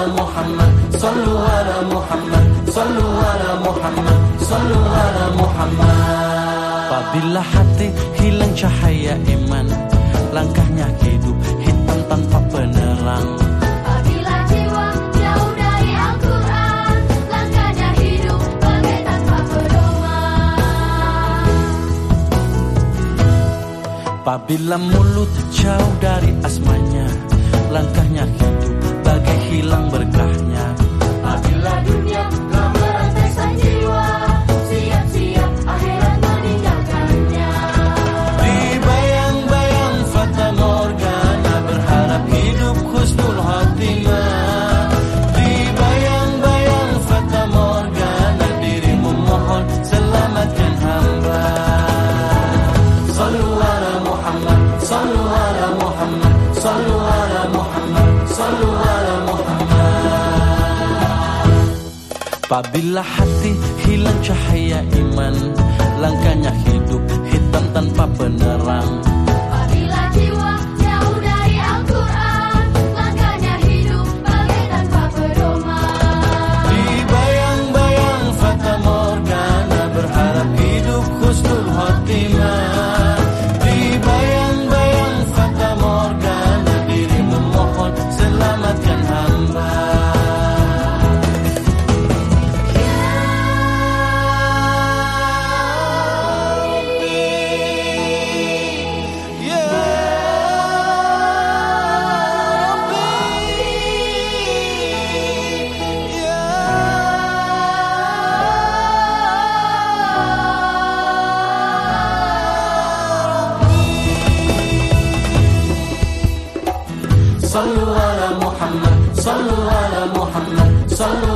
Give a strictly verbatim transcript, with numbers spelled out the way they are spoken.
Muhammad, sallu ala Muhammad, sallu ala Muhammad, sallu ala Muhammad. Apabila hati hilang cahaya iman, langkahnya hidup hitam tanpa penerang. Apabila jiwa jauh dari Al-Quran, langkahnya hidup bagai tanpa pedoman. Apabila mulut jauh dari asmanya, langkahnya hidup bagai hilang berkahnya. Apabila dunia telah merantai sang jiwa, siap-siap akhirat meninggalkannya. Di bayang-bayang fata morgana, berharap hidup husnul khatimah. Di bayang-bayang fata morgana, dirimu mohon selamatkan hamba. Sallu ala Muhammad, sallu ala Muhammad, sallu ala Muhammad, sallu ala Muhammad. Apabila hati hilang cahaya iman, langkahnya hidup hitam tanpa penerang. Apabila jiwa jauh dari Al-Quran, langkahnya hidup bagai tanpa pedoman. Di bayang-bayang fata morgana, berharap hidup husnul khatimah. Di bayang-bayang fata morgana, dirimu mohon selamatkan hamba. Ya Rabbi, Ya Rabbi. Sallu ala Muhammad, sallu ala Muhammad, sallu